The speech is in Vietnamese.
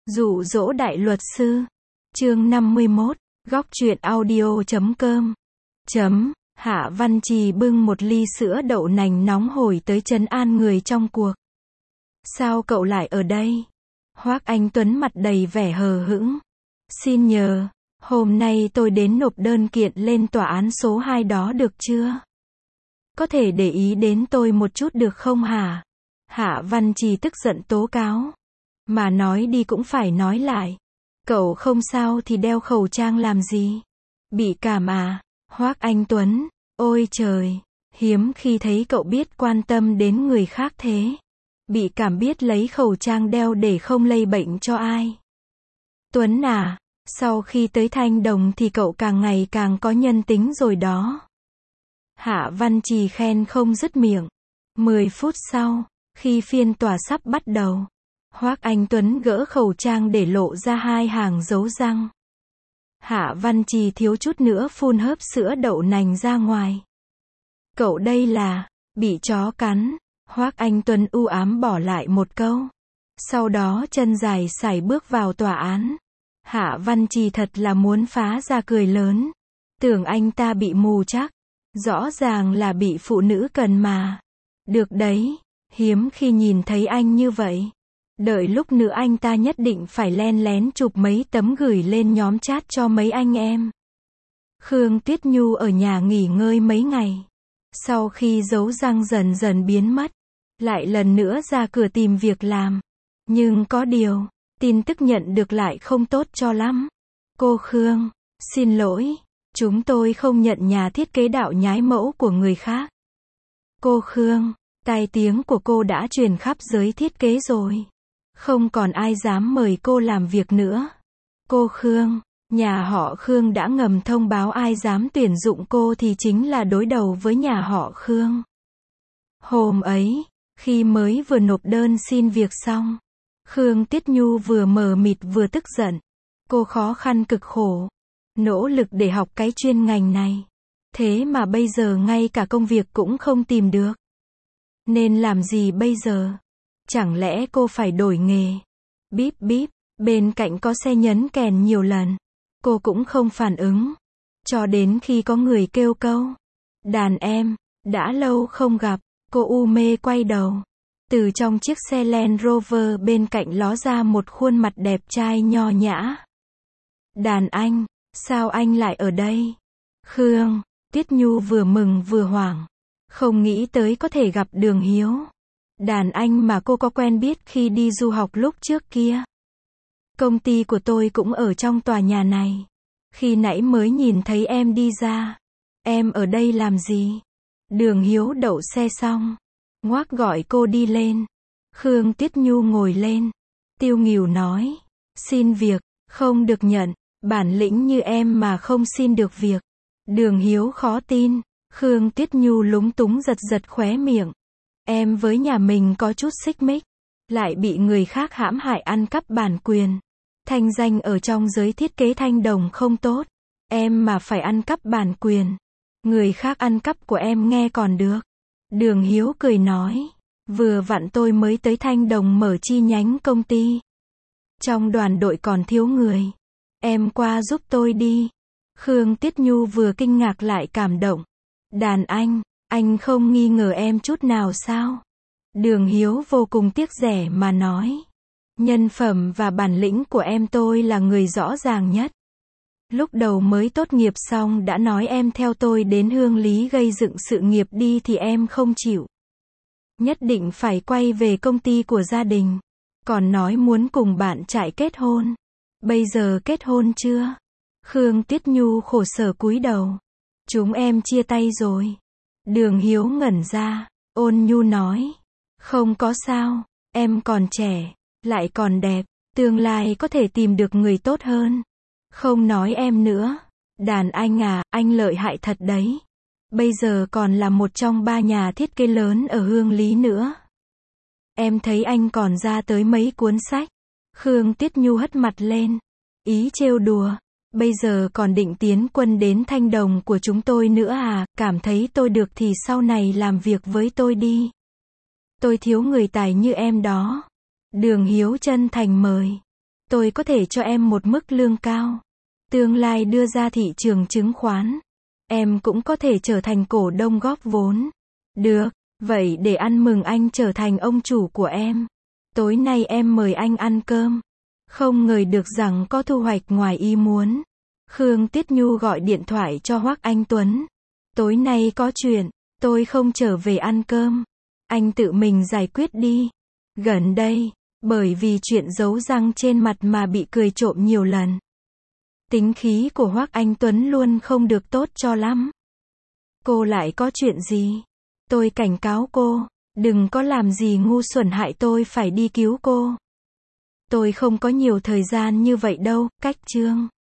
Dụ dỗ đại luật sư. Chương 51. Góc truyện audio.com. Hạ Văn Trì bưng một ly sữa đậu nành nóng hổi tới trấn an người trong cuộc. Sao cậu lại ở đây? Hoác Anh Tuấn mặt đầy vẻ hờ hững. Xin nhờ, hôm nay tôi đến nộp đơn kiện lên tòa án số 2 đó được chưa? Có thể để ý đến tôi một chút được không hả? Hạ Văn Trì tức giận tố cáo. Mà nói đi cũng phải nói lại. Cậu không sao thì đeo khẩu trang làm gì? Bị cảm à? Hoác Anh Tuấn, ôi trời, hiếm khi thấy cậu biết quan tâm đến người khác thế. Bị cảm biết lấy khẩu trang đeo để không lây bệnh cho ai. Tuấn à, sau khi tới Thanh Đồng thì cậu càng ngày càng có nhân tính rồi đó. Hạ Văn Trì khen không dứt miệng. 10 phút sau, khi phiên tòa sắp bắt đầu, Hoác Anh Tuấn gỡ khẩu trang để lộ ra 2 hàng dấu răng. Hạ Văn Trì thiếu chút nữa phun hớp sữa đậu nành ra ngoài. Cậu đây là, bị chó cắn. Hoác Anh Tuấn u ám bỏ lại một câu. Sau đó chân dài sải bước vào tòa án. Hạ Văn Trì thật là muốn phá ra cười lớn. Tưởng anh ta bị mù chắc. Rõ ràng là bị phụ nữ cần mà. Được đấy, hiếm khi nhìn thấy anh như vậy. Đợi lúc nữa anh ta nhất định phải len lén chụp mấy tấm gửi lên nhóm chat cho mấy anh em. Khương Tuyết Nhu ở nhà nghỉ ngơi mấy ngày. Sau khi dấu răng dần dần biến mất, lại lần nữa ra cửa tìm việc làm. Nhưng có điều, tin tức nhận được lại không tốt cho lắm. Cô Khương, xin lỗi, chúng tôi không nhận nhà thiết kế đạo nhái mẫu của người khác. Cô Khương, tai tiếng của cô đã truyền khắp giới thiết kế rồi. Không còn ai dám mời cô làm việc nữa. Cô Khương, nhà họ Khương đã ngầm thông báo ai dám tuyển dụng cô thì chính là đối đầu với nhà họ Khương. Hôm ấy, khi mới vừa nộp đơn xin việc xong, Khương Tuyết Nhu vừa mờ mịt vừa tức giận. Cô khó khăn cực khổ, nỗ lực để học cái chuyên ngành này. Thế mà bây giờ ngay cả công việc cũng không tìm được. Nên làm gì bây giờ? Chẳng lẽ cô phải đổi nghề? Bíp bíp, bên cạnh có xe nhấn kèn nhiều lần. Cô cũng không phản ứng. Cho đến khi có người kêu câu. Đàn em, đã lâu không gặp. Cô u mê quay đầu. Từ trong chiếc xe Land Rover bên cạnh ló ra một khuôn mặt đẹp trai nho nhã. Đàn anh, sao anh lại ở đây? Khương, Tuyết Nhu vừa mừng vừa hoảng. Không nghĩ tới có thể gặp Đường Hiếu. Đàn anh mà cô có quen biết khi đi du học lúc trước kia. Công ty của tôi cũng ở trong tòa nhà này. Khi nãy mới nhìn thấy em đi ra. Em ở đây làm gì? Đường Hiếu đậu xe xong, ngoác gọi cô đi lên. Khương Tuyết Nhu ngồi lên. Tiêu nghỉu nói. Xin việc, không được nhận. Bản lĩnh như em mà không xin được việc. Đường Hiếu khó tin. Khương Tuyết Nhu lúng túng giật giật khóe miệng. Em với nhà mình có chút xích mích. Lại bị người khác hãm hại ăn cắp bản quyền. Thanh danh ở trong giới thiết kế Thanh Đồng không tốt. Em mà phải ăn cắp bản quyền. Người khác ăn cắp của em nghe còn được. Đường Hiếu cười nói. Vừa vặn tôi mới tới Thanh Đồng mở chi nhánh công ty. Trong đoàn đội còn thiếu người. Em qua giúp tôi đi. Khương Tuyết Nhu vừa kinh ngạc lại cảm động. Đàn anh không nghi ngờ em chút nào sao? Đường Hiếu vô cùng tiếc rẻ mà nói. Nhân phẩm và bản lĩnh của em tôi là người rõ ràng nhất. Lúc đầu mới tốt nghiệp xong đã nói em theo tôi đến Hương Lý gây dựng sự nghiệp đi thì em không chịu. Nhất định phải quay về công ty của gia đình. Còn nói muốn cùng bạn trai kết hôn. Bây giờ kết hôn chưa? Khương Tuyết Nhu khổ sở cúi đầu. Chúng em chia tay rồi. Đường Hiếu ngẩn ra, ôn nhu nói. Không có sao, em còn trẻ, lại còn đẹp, tương lai có thể tìm được người tốt hơn. Không nói em nữa. Đàn anh à, anh lợi hại thật đấy. Bây giờ còn là một trong 3 nhà thiết kế lớn ở Hương Lý nữa. Em thấy anh còn ra tới mấy cuốn sách. Khương Tuyết Nhu hất mặt lên. Ý trêu đùa. Bây giờ còn định tiến quân đến Thanh Đồng của chúng tôi nữa à? Cảm thấy tôi được thì sau này làm việc với tôi đi. Tôi thiếu người tài như em đó. Đường Hiếu chân thành mời. Tôi có thể cho em một mức lương cao. Tương lai đưa ra thị trường chứng khoán. Em cũng có thể trở thành cổ đông góp vốn. Được, vậy để ăn mừng anh trở thành ông chủ của em. Tối nay em mời anh ăn cơm. Không ngờ được rằng có thu hoạch ngoài ý muốn. Khương Tiết Nhu gọi điện thoại cho Hoắc Anh Tuấn. Tối nay có chuyện, tôi không trở về ăn cơm. Anh tự mình giải quyết đi. Gần đây, bởi vì chuyện giấu răng trên mặt mà bị cười trộm nhiều lần. Tính khí của Hoắc Anh Tuấn luôn không được tốt cho lắm. Cô lại có chuyện gì? Tôi cảnh cáo cô, đừng có làm gì ngu xuẩn hại tôi phải đi cứu cô. Tôi không có nhiều thời gian như vậy đâu, cách chương.